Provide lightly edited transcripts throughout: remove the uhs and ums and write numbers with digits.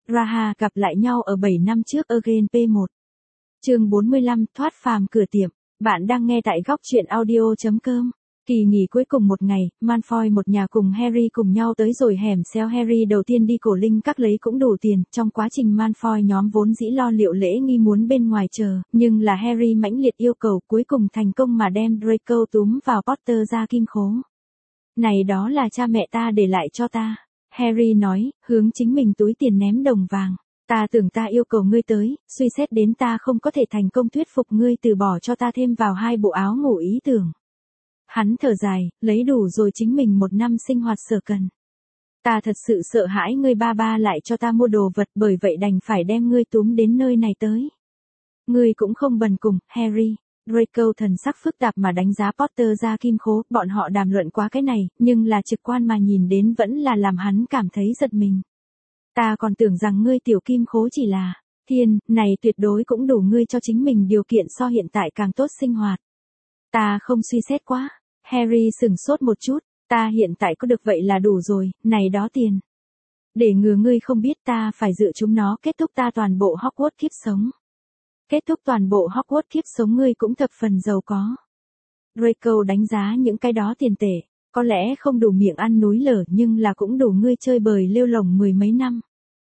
Raha gặp lại nhau ở 7 năm trước Again P1. Chương 45, thoát phàm cửa tiệm. Bạn đang nghe tại góc truyện audio.com. Kỳ nghỉ cuối cùng một ngày, Malfoy một nhà cùng Harry cùng nhau tới rồi hẻm xéo. Harry đầu tiên đi cổ linh các lấy cũng đủ tiền, trong quá trình Malfoy nhóm vốn dĩ lo liệu lễ nghi muốn bên ngoài chờ, nhưng là Harry mãnh liệt yêu cầu cuối cùng thành công mà đem Draco túm vào Potter ra kim khố. Này đó là cha mẹ ta để lại cho ta. Harry nói, hướng chính mình túi tiền ném đồng vàng. Ta tưởng ta yêu cầu ngươi tới, suy xét đến ta không có thể thành công thuyết phục ngươi từ bỏ cho ta thêm vào 2 bộ áo ngủ ý tưởng. Hắn thở dài, lấy đủ rồi chính mình 1 năm sinh hoạt sở cần. Ta thật sự sợ hãi ngươi ba lại cho ta mua đồ vật, bởi vậy đành phải đem ngươi túm đến nơi này tới. Ngươi cũng không bần cùng, Harry. Draco thần sắc phức tạp mà đánh giá Potter ra kim khố, bọn họ đàm luận quá cái này, nhưng là trực quan mà nhìn đến vẫn là làm hắn cảm thấy giật mình. Ta còn tưởng rằng ngươi tiểu kim khố chỉ là, thiên, này tuyệt đối cũng đủ ngươi cho chính mình điều kiện so hiện tại càng tốt sinh hoạt. Ta không suy xét quá. Harry sửng sốt một chút, ta hiện tại có được vậy là đủ rồi, này đó tiền. Để ngừa ngươi không biết ta phải dựa chúng nó kết thúc ta toàn bộ Hogwarts kiếp sống. Kết thúc toàn bộ Hogwarts kiếp sống ngươi cũng thập phần giàu có. Draco đánh giá những cái đó tiền tệ, có lẽ không đủ miệng ăn núi lở nhưng là cũng đủ ngươi chơi bời lêu lổng 10 mấy năm.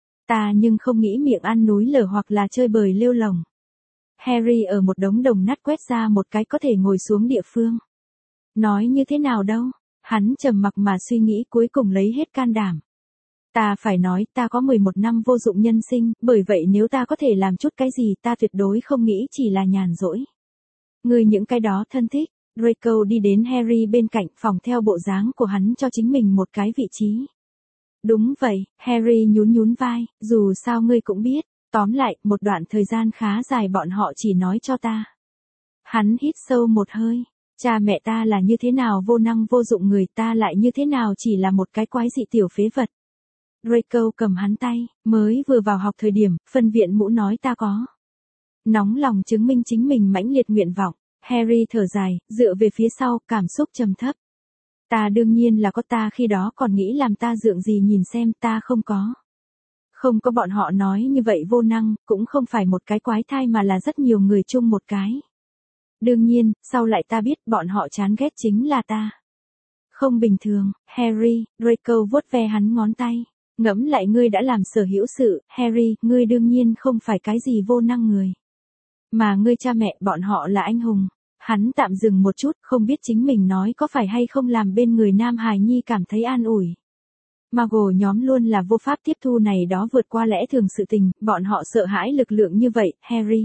Ta nhưng không nghĩ miệng ăn núi lở hoặc là chơi bời lêu lổng. Harry ở một đống đồng nát quét ra một cái có thể ngồi xuống địa phương. Nói như thế nào đâu, hắn trầm mặc mà suy nghĩ cuối cùng lấy hết can đảm. Ta phải nói ta có 11 năm vô dụng nhân sinh, bởi vậy nếu ta có thể làm chút cái gì ta tuyệt đối không nghĩ chỉ là nhàn rỗi. Ngươi những cái đó thân thích. Draco đi đến Harry bên cạnh phòng theo bộ dáng của hắn cho chính mình một cái vị trí. Đúng vậy, Harry nhún vai, dù sao ngươi cũng biết, tóm lại, một đoạn thời gian khá dài bọn họ chỉ nói cho ta. Hắn hít sâu một hơi, cha mẹ ta là như thế nào vô năng vô dụng người ta lại như thế nào chỉ là một cái quái dị tiểu phế vật. Draco cầm hắn tay, mới vừa vào học thời điểm, phân viện mũ nói ta có. Nóng lòng chứng minh chính mình mãnh liệt nguyện vọng. Harry thở dài, dựa về phía sau, cảm xúc trầm thấp. Ta đương nhiên là có, ta khi đó còn nghĩ làm ta dượng gì nhìn xem, ta không có. Không có bọn họ nói như vậy vô năng, cũng không phải một cái quái thai mà là rất nhiều người chung một cái. Đương nhiên, sau lại ta biết bọn họ chán ghét chính là ta. Không bình thường, Harry. Draco vuốt ve hắn ngón tay. Ngẫm lại ngươi đã làm sở hữu sự, Harry, ngươi đương nhiên không phải cái gì vô năng người. Mà ngươi cha mẹ bọn họ là anh hùng. Hắn tạm dừng một chút, không biết chính mình nói có phải hay không làm bên người Nam Hài Nhi cảm thấy an ủi. Mago nhóm luôn là vô pháp tiếp thu này đó vượt qua lẽ thường sự tình, bọn họ sợ hãi lực lượng như vậy, Harry.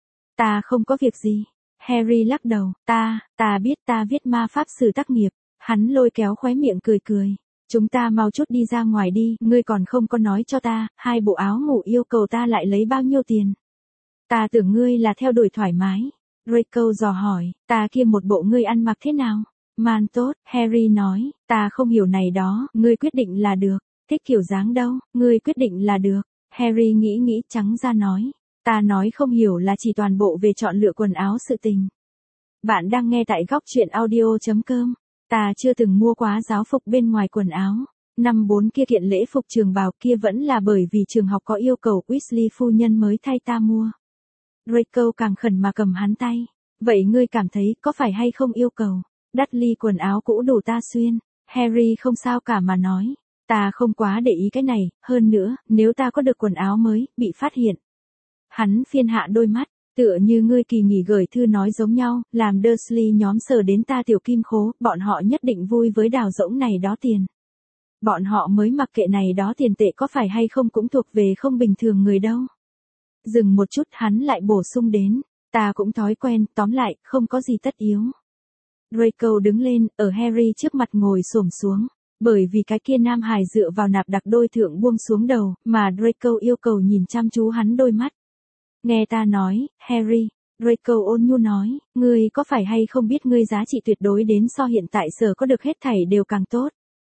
Ta không có việc gì. Harry lắc đầu, ta biết ta viết ma pháp sử tác nghiệp. Hắn lôi kéo khóe miệng cười. Chúng ta mau chút đi ra ngoài đi, ngươi còn không có nói cho ta, 2 bộ áo ngủ yêu cầu ta lại lấy bao nhiêu tiền. Ta tưởng ngươi là theo đuổi thoải mái. Draco dò hỏi, ta kia một bộ ngươi ăn mặc thế nào? Man tốt, Harry nói, ta không hiểu này đó, ngươi quyết định là được. Thích kiểu dáng đâu, ngươi quyết định là được. Harry nghĩ trắng ra nói, ta nói không hiểu là chỉ toàn bộ về chọn lựa quần áo sự tình. Bạn đang nghe tại góc truyện audio.com. Ta chưa từng mua quá giáo phục bên ngoài quần áo. Năm 4 kia kiện lễ phục trường bào kia vẫn là bởi vì trường học có yêu cầu Weasley phu nhân mới thay ta mua. Draco càng khẩn mà cầm hắn tay. Vậy ngươi cảm thấy có phải hay không yêu cầu? Dudley quần áo cũ đủ ta xuyên. Harry không sao cả mà nói. Ta không quá để ý cái này, hơn nữa, nếu ta có được quần áo mới, bị phát hiện. Hắn phiên hạ đôi mắt, tựa như ngươi kỳ nghỉ gửi thư nói giống nhau, làm Dursley nhóm sờ đến ta tiểu kim khố, bọn họ nhất định vui với đào rỗng này đó tiền. Bọn họ mới mặc kệ này đó tiền tệ có phải hay không cũng thuộc về không bình thường người đâu. Dừng một chút hắn lại bổ sung đến, ta cũng thói quen, tóm lại, không có gì tất yếu. Draco đứng lên, ở Harry trước mặt ngồi xổm xuống, bởi vì cái kia nam hài dựa vào nạp đặc đôi thượng buông xuống đầu, mà Draco yêu cầu nhìn chăm chú hắn đôi mắt. Nghe ta nói, Harry, Draco ôn nhu nói, ngươi có phải hay không biết ngươi giá trị tuyệt đối đến so hiện tại sở có được hết thảy đều càng tốt.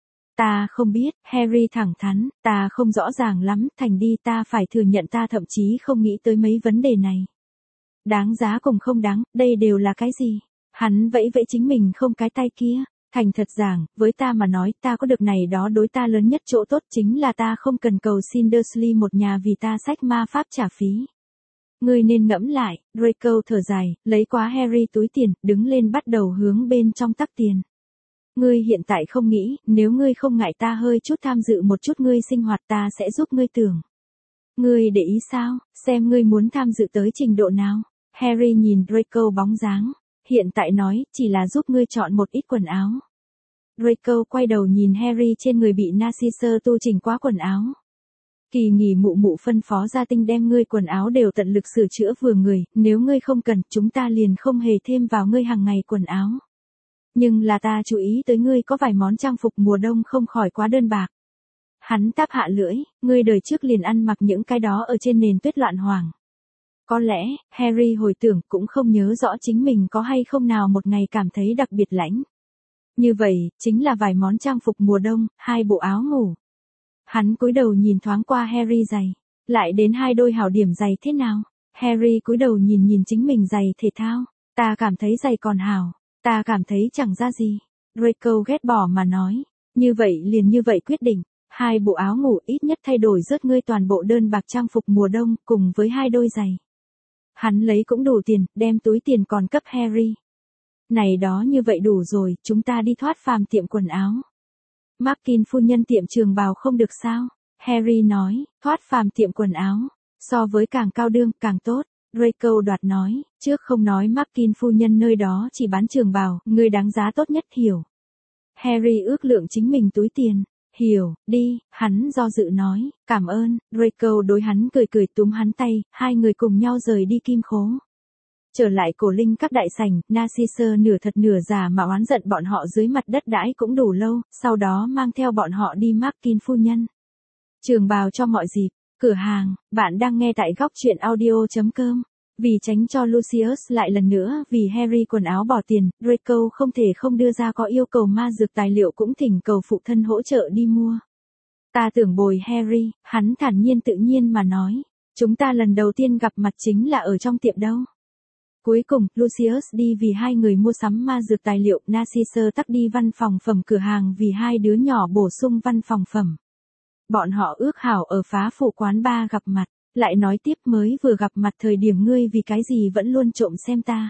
Ta không biết, Harry thẳng thắn, ta không rõ ràng lắm, thành đi ta phải thừa nhận ta thậm chí không nghĩ tới mấy vấn đề này. Đáng giá cùng không đáng, đây đều là cái gì? Hắn vẫy chính mình không cái tay kia, Thành thật giảng, với ta mà nói, ta có được này đó đối ta lớn nhất chỗ tốt chính là ta không cần cầu xin Dursley một nhà vì ta sách ma pháp trả phí. Ngươi nên ngẫm lại, Draco thở dài, lấy quá Harry túi tiền, đứng lên bắt đầu hướng bên trong tắc tiền. Ngươi hiện tại không nghĩ, nếu ngươi không ngại ta hơi chút tham dự một chút ngươi sinh hoạt ta sẽ giúp ngươi tưởng. Ngươi để ý sao, xem ngươi muốn tham dự tới trình độ nào. Harry nhìn Draco bóng dáng, hiện tại nói, chỉ là giúp ngươi chọn một ít quần áo. Draco quay đầu nhìn Harry trên người bị Narcissus tu chỉnh quá quần áo. Kỳ nghỉ mụ mụ phân phó gia tinh đem ngươi quần áo đều tận lực sửa chữa vừa người, nếu ngươi không cần, chúng ta liền không hề thêm vào ngươi hàng ngày quần áo. Nhưng là ta chú ý tới ngươi có vài món trang phục mùa đông không khỏi quá đơn bạc. Hắn táp hạ lưỡi, ngươi đời trước liền ăn mặc những cái đó ở trên nền tuyết loạn hoàng. Có lẽ, Harry hồi tưởng cũng không nhớ rõ chính mình có hay không nào một ngày cảm thấy đặc biệt lạnh. Như vậy, chính là vài món trang phục mùa đông, 2 bộ áo ngủ. Hắn cúi đầu nhìn thoáng qua Harry giày, lại đến 2 đôi hảo điểm giày thế nào? Harry cúi đầu nhìn chính mình giày thể thao, ta cảm thấy giày còn hảo, ta cảm thấy chẳng ra gì. Draco ghét bỏ mà nói, như vậy liền như vậy quyết định, 2 bộ áo ngủ ít nhất thay đổi rớt ngươi toàn bộ đơn bạc trang phục mùa đông cùng với 2 đôi giày. Hắn lấy cũng đủ tiền, đem túi tiền còn cấp Harry. Này đó như vậy đủ rồi, chúng ta đi thoát phàm tiệm quần áo. Markin phu nhân tiệm trường bào không được sao? Harry nói, thoát phàm tiệm quần áo. So với càng cao đương, càng tốt. Draco đoạt nói, trước không nói Markin phu nhân nơi đó chỉ bán trường bào, người đáng giá tốt nhất hiểu. Harry ước lượng chính mình túi tiền. Hiểu, đi, hắn do dự nói, cảm ơn. Draco đối hắn cười túm hắn tay, hai người cùng nhau rời đi kim khố. Trở lại cổ linh các đại sảnh, Narcissus nửa thật nửa giả mà oán giận bọn họ dưới mặt đất đãi cũng đủ lâu, sau đó mang theo bọn họ đi Markin phu nhân. Trường bào cho mọi dịp, cửa hàng, bạn đang nghe tại góc truyện audio.com. Vì tránh cho Lucius lại lần nữa vì Harry quần áo bỏ tiền, Draco không thể không đưa ra có yêu cầu ma dược tài liệu cũng thỉnh cầu phụ thân hỗ trợ đi mua. Ta tưởng bồi Harry, hắn thản nhiên tự nhiên mà nói. Chúng ta lần đầu tiên gặp mặt chính là ở trong tiệm đâu. Cuối cùng, Lucius đi vì hai người mua sắm ma dược tài liệu, Narcissus tắc đi văn phòng phẩm cửa hàng vì hai đứa nhỏ bổ sung văn phòng phẩm. Bọn họ ước hảo ở phá phụ quán bar gặp mặt, lại nói tiếp mới vừa gặp mặt thời điểm ngươi vì cái gì vẫn luôn trộm xem ta.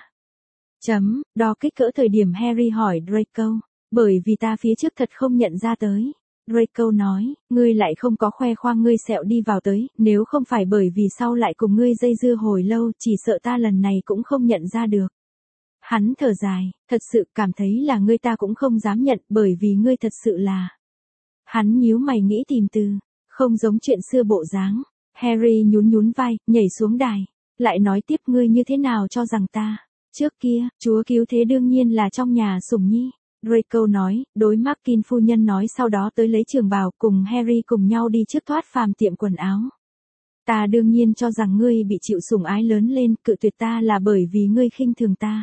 Đo kích cỡ thời điểm Harry hỏi Draco, bởi vì ta phía trước thật không nhận ra tới. Draco nói, ngươi lại không có khoe khoang ngươi sẹo đi vào tới, nếu không phải bởi vì sau lại cùng ngươi dây dưa hồi lâu, chỉ sợ ta lần này cũng không nhận ra được. Hắn thở dài, thật sự cảm thấy là ngươi ta cũng không dám nhận bởi vì ngươi thật sự là. Hắn nhíu mày nghĩ tìm từ, không giống chuyện xưa bộ dáng. Harry nhún vai, nhảy xuống đài, lại nói tiếp ngươi như thế nào cho rằng ta. Trước kia, chúa cứu thế đương nhiên là trong nhà sủng nhi. Draco nói, đối Markin phu nhân nói sau đó tới lấy trường bào cùng Harry cùng nhau đi trước thoát phàm tiệm quần áo. Ta đương nhiên cho rằng ngươi bị chịu sủng ái lớn lên, cự tuyệt ta là bởi vì ngươi khinh thường ta.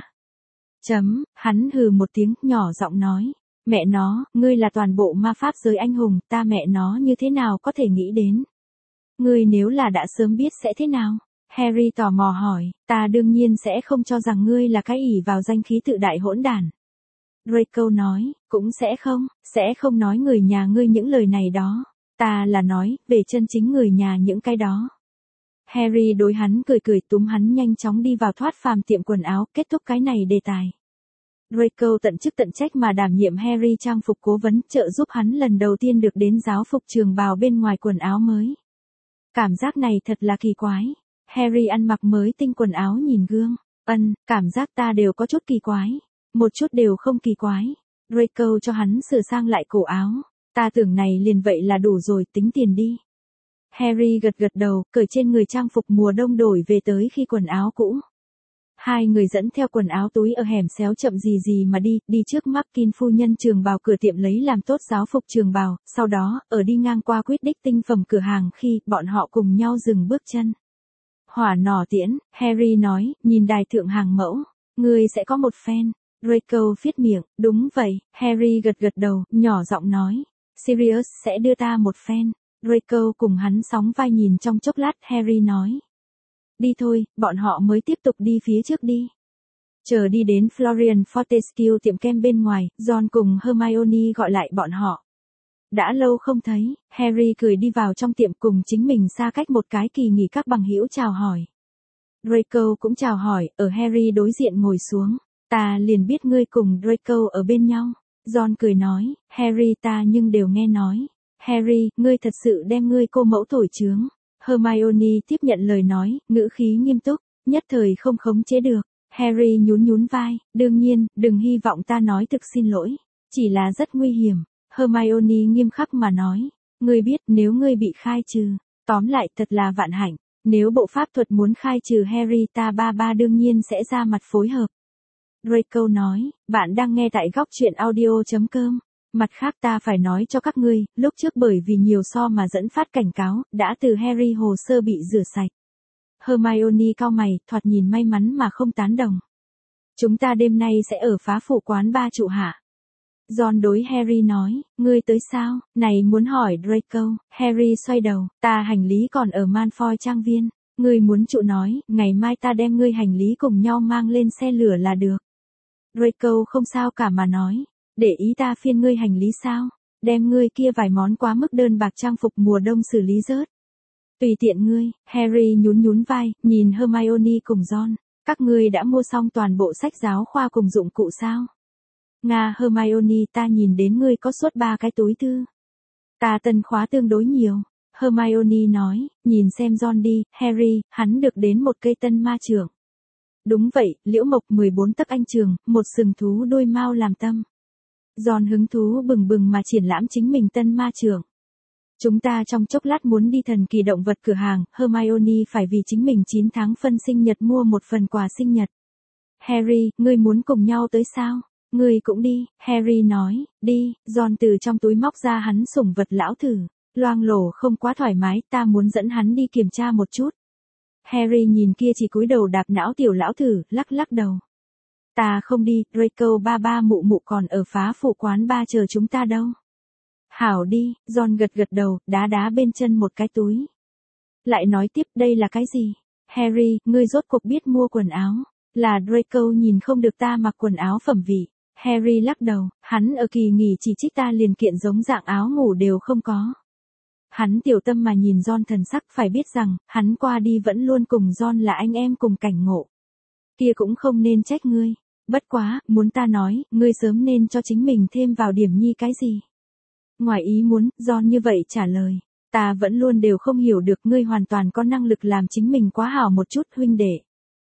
Hắn hừ một tiếng, nhỏ giọng nói, mẹ nó, ngươi là toàn bộ ma pháp giới anh hùng, ta mẹ nó như thế nào có thể nghĩ đến. Ngươi nếu là đã sớm biết sẽ thế nào? Harry tò mò hỏi, ta đương nhiên sẽ không cho rằng ngươi là cái ỷ vào danh khí tự đại hỗn đản. Draco nói, cũng sẽ không nói người nhà ngươi những lời này đó. Ta là nói, về chân chính người nhà những cái đó. Harry đối hắn cười túm hắn nhanh chóng đi vào thoát phàm tiệm quần áo, kết thúc cái này đề tài. Draco tận chức tận trách mà đảm nhiệm Harry trang phục cố vấn, trợ giúp hắn lần đầu tiên được đến giáo phục trường bào bên ngoài quần áo mới. Cảm giác này thật là kỳ quái. Harry ăn mặc mới tinh quần áo nhìn gương. Cảm giác ta đều có chút kỳ quái. Một chút đều không kỳ quái. Draco cho hắn sửa sang lại cổ áo. Ta tưởng này liền vậy là đủ rồi, tính tiền đi. Harry gật đầu, cởi trên người trang phục mùa đông đổi về tới khi quần áo cũ. Hai người dẫn theo quần áo túi ở hẻm xéo chậm gì mà đi trước Markin phu nhân trường bào cửa tiệm lấy làm tốt giáo phục trường bào, sau đó, ở đi ngang qua quyết đích tinh phẩm cửa hàng khi bọn họ cùng nhau dừng bước chân. Hỏa nỏ tiễn, Harry nói, nhìn đài thượng hàng mẫu, ngươi sẽ có một fan. Draco phiết miệng, đúng vậy, Harry gật đầu, nhỏ giọng nói, Sirius sẽ đưa ta một fan. Draco cùng hắn sóng vai nhìn trong chốc lát, Harry nói. Đi thôi, bọn họ mới tiếp tục đi phía trước đi. Chờ đi đến Florian Fortescue tiệm kem bên ngoài, Ron cùng Hermione gọi lại bọn họ. Đã lâu không thấy, Harry cười đi vào trong tiệm cùng chính mình xa cách một cái kỳ nghỉ các bằng hữu chào hỏi. Draco cũng chào hỏi, ở Harry đối diện ngồi xuống. Ta liền biết ngươi cùng Draco ở bên nhau. Ron cười nói, Harry ta nhưng đều nghe nói. Harry, ngươi thật sự đem ngươi cô mẫu thổi chướng. Hermione tiếp nhận lời nói, ngữ khí nghiêm túc, nhất thời không khống chế được. Harry nhún nhún vai, đương nhiên, đừng hy vọng ta nói thực xin lỗi. Chỉ là rất nguy hiểm. Hermione nghiêm khắc mà nói, ngươi biết nếu ngươi bị khai trừ. Tóm lại thật là vạn hạnh. Nếu bộ pháp thuật muốn khai trừ Harry ta ba đương nhiên sẽ ra mặt phối hợp. Draco nói, bạn đang nghe tại góc truyện audio.com. Mặt khác ta phải nói cho các ngươi, lúc trước bởi vì nhiều so mà dẫn phát cảnh cáo, đã từ Harry hồ sơ bị rửa sạch. Hermione cau mày, thoạt nhìn may mắn mà không tán đồng. Chúng ta đêm nay sẽ ở phá phủ quán ba trụ hạ. Ron đối Harry nói, ngươi tới sao, này muốn hỏi Draco. Harry xoay đầu, ta hành lý còn ở Malfoy trang viên. Ngươi muốn trụ nói, ngày mai ta đem ngươi hành lý cùng nhau mang lên xe lửa là được. Draco không sao cả mà nói, để ý ta phiên ngươi hành lý sao, đem ngươi kia vài món quá mức đơn bạc trang phục mùa đông xử lý rớt. Tùy tiện ngươi, Harry nhún nhún vai, nhìn Hermione cùng Ron, các ngươi đã mua xong toàn bộ sách giáo khoa cùng dụng cụ sao? Nga Hermione ta nhìn đến ngươi có suốt 3 cái túi thư. Ta tân khóa tương đối nhiều. Hermione nói, nhìn xem Ron đi, Harry, hắn được đến một cây tân ma trưởng. Đúng vậy, liễu mộc 14 tấc anh trường, một sừng thú đôi mao làm tâm. Ron hứng thú bừng bừng mà triển lãm chính mình tân ma trưởng. Chúng ta trong chốc lát muốn đi thần kỳ động vật cửa hàng, Hermione phải vì chính mình 9 tháng phân sinh nhật mua một phần quà sinh nhật. Harry, ngươi muốn cùng nhau tới sao? Ngươi cũng đi, Harry nói, đi, Ron từ trong túi móc ra hắn sủng vật lão thử. Loang lổ không quá thoải mái, ta muốn dẫn hắn đi kiểm tra một chút. Harry nhìn kia chỉ cúi đầu đạp não tiểu lão thử, lắc lắc đầu. Ta không đi, Draco ba mụ mụ còn ở phá phủ quán ba chờ chúng ta đâu. Hảo đi, Ron gật gật đầu, đá bên chân một cái túi. Lại nói tiếp đây là cái gì? Harry, ngươi rốt cuộc biết mua quần áo. Là Draco nhìn không được ta mặc quần áo phẩm vị. Harry lắc đầu, hắn ở kỳ nghỉ chỉ trích ta liền kiện giống dạng áo ngủ đều không có. Hắn tiểu tâm mà nhìn Ron thần sắc phải biết rằng, hắn qua đi vẫn luôn cùng Ron là anh em cùng cảnh ngộ. Kia cũng không nên trách ngươi. Bất quá, muốn ta nói, ngươi sớm nên cho chính mình thêm vào điểm nhi cái gì. Ngoài ý muốn, Ron như vậy trả lời. Ta vẫn luôn đều không hiểu được ngươi hoàn toàn có năng lực làm chính mình quá hảo một chút huynh đệ.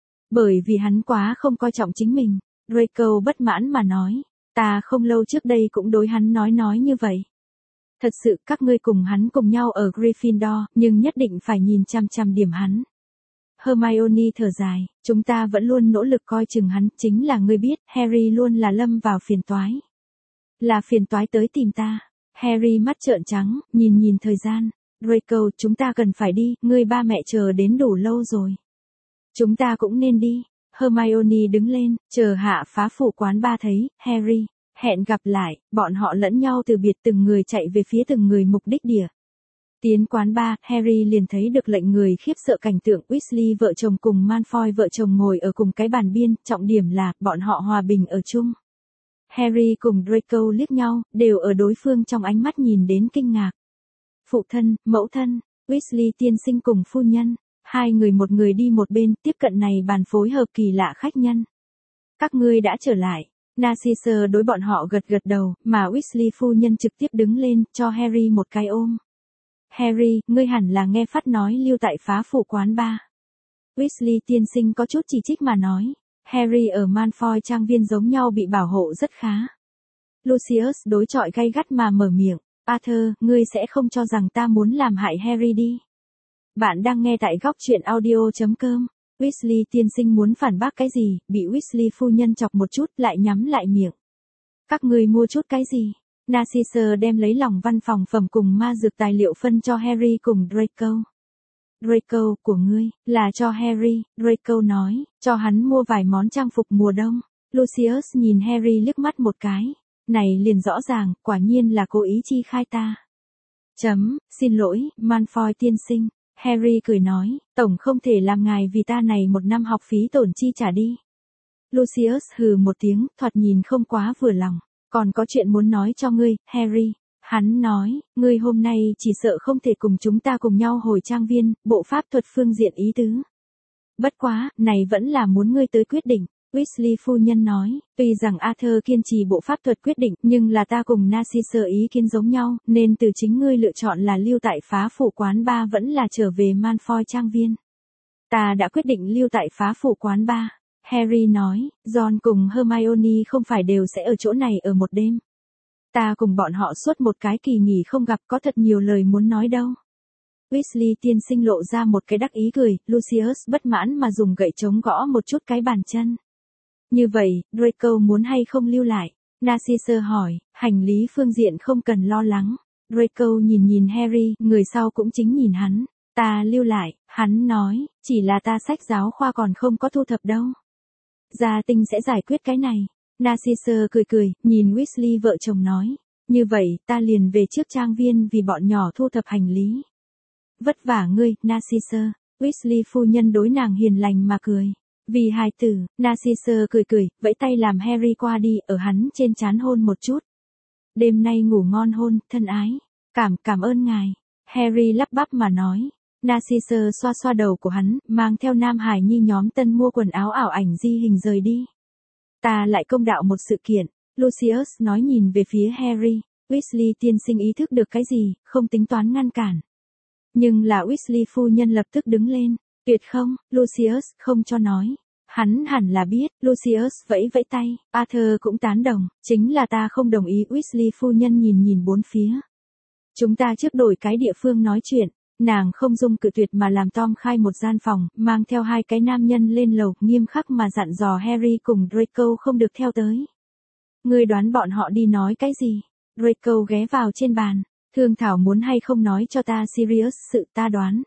Bởi vì hắn quá không coi trọng chính mình. Draco bất mãn mà nói. Ta không lâu trước đây cũng đối hắn nói như vậy. Thật sự các ngươi cùng hắn cùng nhau ở Gryffindor, nhưng nhất định phải nhìn chăm điểm hắn. Hermione thở dài, chúng ta vẫn luôn nỗ lực coi chừng hắn, chính là ngươi biết, Harry luôn là lâm vào phiền toái. Là phiền toái tới tìm ta. Harry mắt trợn trắng, nhìn thời gian. Draco, chúng ta cần phải đi, ngươi ba mẹ chờ đến đủ lâu rồi. Chúng ta cũng nên đi. Hermione đứng lên, chờ hạ phá phủ quán ba thấy, Harry. Hẹn gặp lại, bọn họ lẫn nhau từ biệt từng người chạy về phía từng người mục đích địa. Tiến quán bar, Harry liền thấy được lệnh người khiếp sợ cảnh tượng Weasley vợ chồng cùng Malfoy vợ chồng ngồi ở cùng cái bàn biên, trọng điểm là, bọn họ hòa bình ở chung. Harry cùng Draco liếc nhau, đều ở đối phương trong ánh mắt nhìn đến kinh ngạc. Phụ thân, mẫu thân, Weasley tiên sinh cùng phu nhân, hai người một người đi một bên, tiếp cận này bàn phối hợp kỳ lạ khách nhân. Các ngươi đã trở lại. Narcissa đối bọn họ gật đầu, mà Weasley phu nhân trực tiếp đứng lên, cho Harry một cái ôm. Harry, ngươi hẳn là nghe phát nói lưu tại phá phủ quán ba. Weasley tiên sinh có chút chỉ trích mà nói. Harry ở Malfoy trang viên giống nhau bị bảo hộ rất khá. Lucius đối chọi gay gắt mà mở miệng. Arthur, ngươi sẽ không cho rằng ta muốn làm hại Harry đi. Bạn đang nghe tại góc truyện audio.com. Weasley tiên sinh muốn phản bác cái gì, bị Weasley phu nhân chọc một chút lại nhắm lại miệng. Các ngươi mua chút cái gì? Narcissa đem lấy lòng văn phòng phẩm cùng ma dược tài liệu phân cho Harry cùng Draco. Draco, của ngươi, là cho Harry, Draco nói, cho hắn mua vài món trang phục mùa đông. Lucius nhìn Harry liếc mắt một cái. Này liền rõ ràng, quả nhiên là cố ý chi khai ta. Xin lỗi, Malfoy tiên sinh. Harry cười nói, tổng không thể làm ngài vì ta này một năm học phí tổn chi trả đi. Lucius hừ một tiếng, thoạt nhìn không quá vừa lòng. Còn có chuyện muốn nói cho ngươi, Harry. Hắn nói, ngươi hôm nay chỉ sợ không thể cùng chúng ta cùng nhau hồi trang viên, bộ pháp thuật phương diện ý tứ. Bất quá, này vẫn là muốn ngươi tới quyết định. Weasley phu nhân nói, tuy rằng Arthur kiên trì bộ pháp thuật quyết định, nhưng là ta cùng Narcissa ý kiến giống nhau, nên từ chính ngươi lựa chọn là lưu tại phá phủ quán bar vẫn là trở về Malfoy trang viên. Ta đã quyết định lưu tại phá phủ quán bar. Harry nói, Ron cùng Hermione không phải đều sẽ ở chỗ này ở một đêm. Ta cùng bọn họ suốt một cái kỳ nghỉ không gặp có thật nhiều lời muốn nói đâu. Weasley tiên sinh lộ ra một cái đắc ý cười, Lucius bất mãn mà dùng gậy chống gõ một chút cái bàn chân. Như vậy, Draco muốn hay không lưu lại? Narcissa hỏi, hành lý phương diện không cần lo lắng. Draco nhìn Harry, người sau cũng chính nhìn hắn. Ta lưu lại, hắn nói, chỉ là ta sách giáo khoa còn không có thu thập đâu. Gia tinh sẽ giải quyết cái này. Narcissa cười, nhìn Weasley vợ chồng nói. Như vậy, ta liền về trước trang viên vì bọn nhỏ thu thập hành lý. Vất vả ngươi, Narcissa. Weasley phu nhân đối nàng hiền lành mà cười. Vì hài tử, Narcissa cười, vẫy tay làm Harry qua đi, ở hắn trên trán hôn một chút. Đêm nay ngủ ngon hôn, thân ái. Cảm ơn ngài. Harry lắp bắp mà nói. Narcissa xoa đầu của hắn, mang theo Nam Hải Nhi nhóm tân mua quần áo ảo ảnh di hình rời đi. Ta lại công đạo một sự kiện, Lucius nói nhìn về phía Harry. Weasley tiên sinh ý thức được cái gì, không tính toán ngăn cản. Nhưng là Weasley phu nhân lập tức đứng lên. Tuyệt không, Lucius không cho nói. Hắn hẳn là biết, Lucius vẫy tay, Arthur cũng tán đồng, chính là ta không đồng ý. Weasley phu nhân nhìn bốn phía. Chúng ta trước đổi cái địa phương nói chuyện, nàng không dung cự tuyệt mà làm Tom khai một gian phòng, mang theo hai cái nam nhân lên lầu, nghiêm khắc mà dặn dò Harry cùng Draco không được theo tới. Ngươi đoán bọn họ đi nói cái gì? Draco ghé vào trên bàn, thương thảo muốn hay không nói cho ta Sirius sự ta đoán.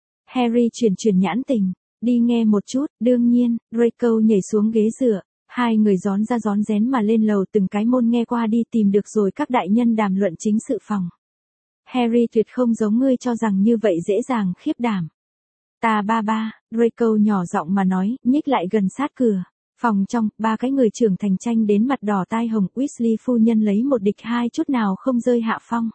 Harry chuyển nhãn tình, đi nghe một chút, đương nhiên, Draco nhảy xuống ghế dựa, hai người gión ra gión rén mà lên lầu từng cái môn nghe qua đi tìm được rồi các đại nhân đàm luận chính sự phòng. Harry tuyệt không giống ngươi cho rằng như vậy dễ dàng khiếp đảm. Ta ba, Draco nhỏ giọng mà nói, nhích lại gần sát cửa. Phòng trong, ba cái người trưởng thành tranh đến mặt đỏ tai hồng, Weasley phu nhân lấy một địch hai chút nào không rơi hạ phong.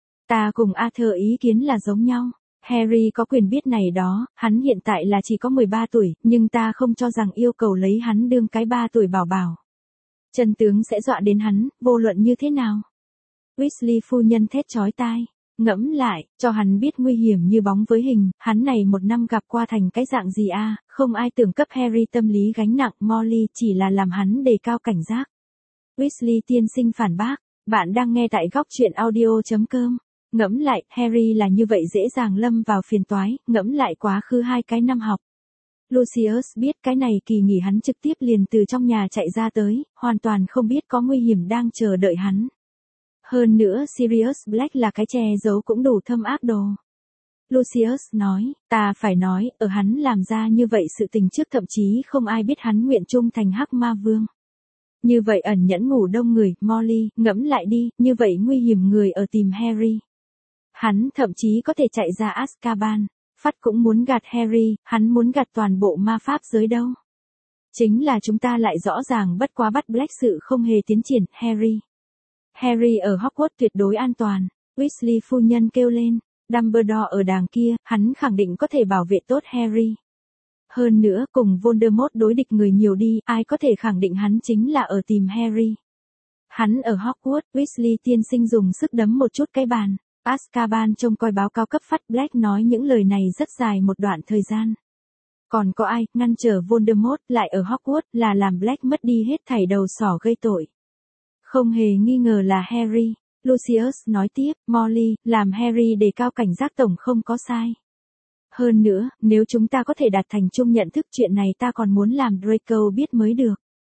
Ta cùng Arthur ý kiến là giống nhau. Harry có quyền biết này đó, hắn hiện tại là chỉ có 13 tuổi, nhưng ta không cho rằng yêu cầu lấy hắn đương cái 3 tuổi bảo bảo. Chân tướng sẽ dọa đến hắn, vô luận như thế nào. Weasley phu nhân thét chói tai, ngẫm lại, cho hắn biết nguy hiểm như bóng với hình, hắn này một năm gặp qua thành cái dạng gì a? Không ai tưởng cấp Harry tâm lý gánh nặng, Molly chỉ là làm hắn đề cao cảnh giác. Weasley tiên sinh phản bác, bạn đang nghe tại góc truyện audio.com. Ngẫm lại, Harry là như vậy dễ dàng lâm vào phiền toái, ngẫm lại quá khứ 2 cái năm học. Lucius biết cái này kỳ nghỉ hắn trực tiếp liền từ trong nhà chạy ra tới, hoàn toàn không biết có nguy hiểm đang chờ đợi hắn. Hơn nữa Sirius Black là cái che giấu cũng đủ thâm ác đồ. Lucius nói, ta phải nói, ở hắn làm ra như vậy sự tình trước thậm chí không ai biết hắn nguyện trung thành Hắc Ma Vương. Như vậy ẩn nhẫn ngủ đông người, Molly, ngẫm lại đi, như vậy nguy hiểm người ở tìm Harry. Hắn thậm chí có thể chạy ra Azkaban, Phát cũng muốn gạt Harry, hắn muốn gạt toàn bộ ma pháp giới đâu. Chính là chúng ta lại rõ ràng bất quá bắt Black sự không hề tiến triển, Harry. Harry ở Hogwarts tuyệt đối an toàn, Weasley phu nhân kêu lên, Dumbledore ở đàng kia, hắn khẳng định có thể bảo vệ tốt Harry. Hơn nữa, cùng Voldemort đối địch người nhiều đi, ai có thể khẳng định hắn chính là ở tìm Harry. Hắn ở Hogwarts, Weasley tiên sinh dùng sức đấm một chút cái bàn. Azkaban trông coi báo cáo cấp phát Black nói những lời này rất dài một đoạn thời gian. Còn có ai ngăn trở Voldemort lại ở Hogwarts là làm Black mất đi hết thảy đầu sỏ gây tội. Không hề nghi ngờ là Harry. Lucius nói tiếp, Molly, làm Harry đề cao cảnh giác tổng không có sai. Hơn nữa, nếu chúng ta có thể đạt thành chung nhận thức chuyện này ta còn muốn làm Draco biết mới được.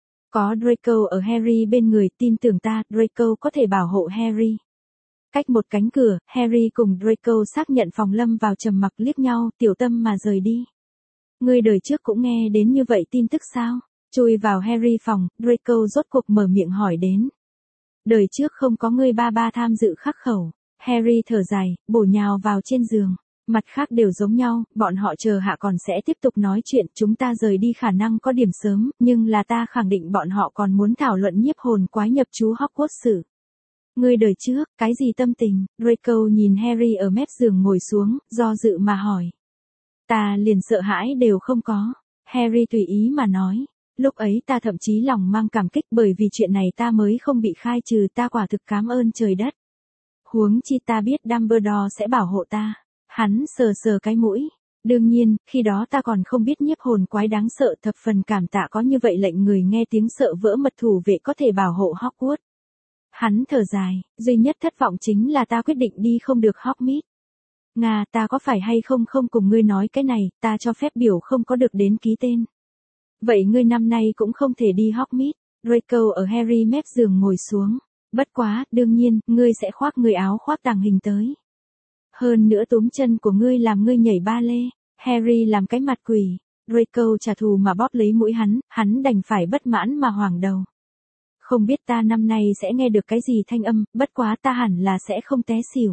Có Draco ở Harry bên người, tin tưởng ta, Draco có thể bảo hộ Harry. Cách một cánh cửa, Harry cùng Draco xác nhận phòng lâm vào trầm mặc liếc nhau, tiểu tâm mà rời đi. Ngươi đời trước cũng nghe đến như vậy tin tức sao? Chui vào Harry phòng, Draco rốt cuộc mở miệng hỏi đến. Đời trước không có ngươi ba tham dự khắc khẩu. Harry thở dài, bổ nhào vào trên giường. Mặt khác đều giống nhau, bọn họ chờ hạ còn sẽ tiếp tục nói chuyện, chúng ta rời đi khả năng có điểm sớm, nhưng là ta khẳng định bọn họ còn muốn thảo luận nhiếp hồn quái nhập chú Hogwarts sự. Ngươi đời trước, cái gì tâm tình? Draco nhìn Harry ở mép giường ngồi xuống, do dự mà hỏi. Ta liền sợ hãi đều không có. Harry tùy ý mà nói. Lúc ấy ta thậm chí lòng mang cảm kích bởi vì chuyện này ta mới không bị khai trừ, ta quả thực cảm ơn trời đất. Huống chi ta biết Dumbledore sẽ bảo hộ ta. Hắn sờ sờ cái mũi. Đương nhiên, khi đó ta còn không biết nhiếp hồn quái đáng sợ, thập phần cảm tạ có như vậy lệnh người nghe tiếng sợ vỡ mật thủ vệ có thể bảo hộ Hogwarts. Hắn thở dài, duy nhất thất vọng chính là ta quyết định đi không được Hogsmeade. Nga, ta có phải hay không cùng ngươi nói cái này, ta cho phép biểu không có được đến ký tên. Vậy ngươi năm nay cũng không thể đi Hogsmeade. Draco ở Harry mép giường ngồi xuống. Bất quá, đương nhiên, ngươi sẽ khoác người áo khoác tàng hình tới. Hơn nữa túm chân của ngươi làm ngươi nhảy ba lê. Harry làm cái mặt quỷ. Draco trả thù mà bóp lấy mũi hắn đành phải bất mãn mà hoảng đầu. Không biết ta năm nay sẽ nghe được cái gì thanh âm, bất quá ta hẳn là sẽ không té xỉu.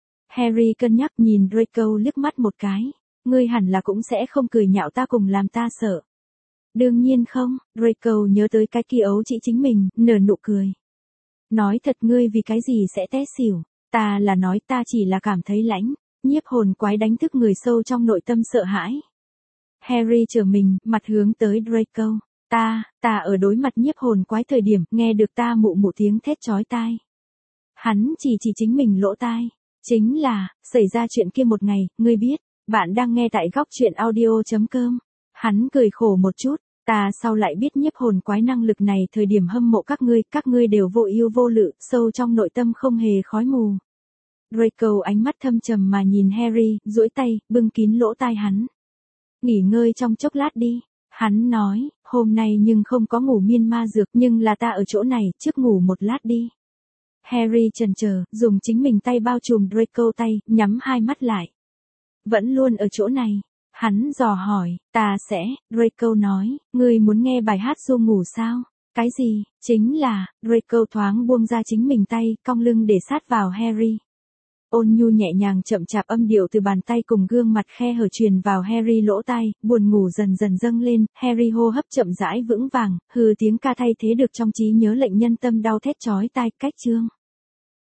Harry cân nhắc nhìn Draco liếc mắt một cái. Ngươi hẳn là cũng sẽ không cười nhạo ta cùng làm ta sợ. Đương nhiên không, Draco nhớ tới cái kia ấu chỉ chính mình, nở nụ cười. Nói thật ngươi vì cái gì sẽ té xỉu, ta là nói ta chỉ là cảm thấy lãnh, nhiếp hồn quái đánh thức người sâu trong nội tâm sợ hãi. Harry trở mình, mặt hướng tới Draco. Ta ở đối mặt nhiếp hồn quái thời điểm, nghe được ta mụ mụ tiếng thét chói tai. Hắn chỉ chính mình lỗ tai. Chính là, xảy ra chuyện kia một ngày, ngươi biết, bạn đang nghe tại góc truyện audio.com. Hắn cười khổ một chút, ta sau lại biết nhiếp hồn quái năng lực này thời điểm hâm mộ các ngươi đều vô ưu vô lự, sâu trong nội tâm không hề khói mù. Draco ánh mắt thâm trầm mà nhìn Harry, duỗi tay, bưng kín lỗ tai hắn. Nghỉ ngơi trong chốc lát đi. Hắn nói, hôm nay nhưng không có ngủ miên ma dược, nhưng là ta ở chỗ này, trước ngủ một lát đi. Harry chần chờ, dùng chính mình tay bao trùm Draco tay, nhắm hai mắt lại. Vẫn luôn ở chỗ này. Hắn dò hỏi, ta sẽ, Draco nói, ngươi muốn nghe bài hát ru ngủ sao? Cái gì? Chính là, Draco thoáng buông ra chính mình tay, cong lưng để sát vào Harry. Ôn nhu nhẹ nhàng chậm chạp âm điệu từ bàn tay cùng gương mặt khe hở truyền vào Harry lỗ tai, buồn ngủ dần dần dâng lên, Harry hô hấp chậm rãi vững vàng, hừ tiếng ca thay thế được trong trí nhớ lệnh nhân tâm đau thét chói tai, cách chương.